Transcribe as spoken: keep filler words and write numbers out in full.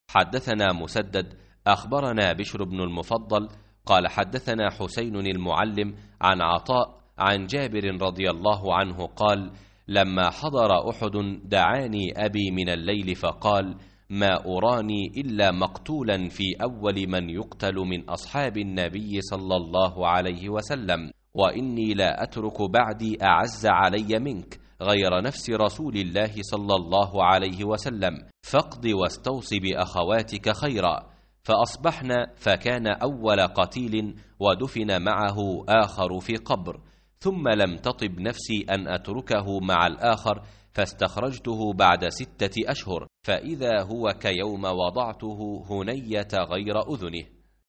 حدثنا مسدد أخبرنا بشر بن المفضل قال حدثنا حسين المعلم عن عطاء عن جابر رضي الله عنه قال: لما حضر أحد دعاني أبي من الليل فقال: ما أراني إلا مقتولا في أول من يقتل من أصحاب النبي صلى الله عليه وسلم، وإني لا أترك بعدي أعز علي منك غير نفس رسول الله صلى الله عليه وسلم، فاقض واستوص بأخواتك خيرا. فأصبحنا فكان أول قتيل ودفن معه آخر في قبر، ثم لم تطب نفسي أن أتركه مع الآخر، فاستخرجته بعد ستة أشهر فإذا هو كيوم وضعته هنية غير أذنه.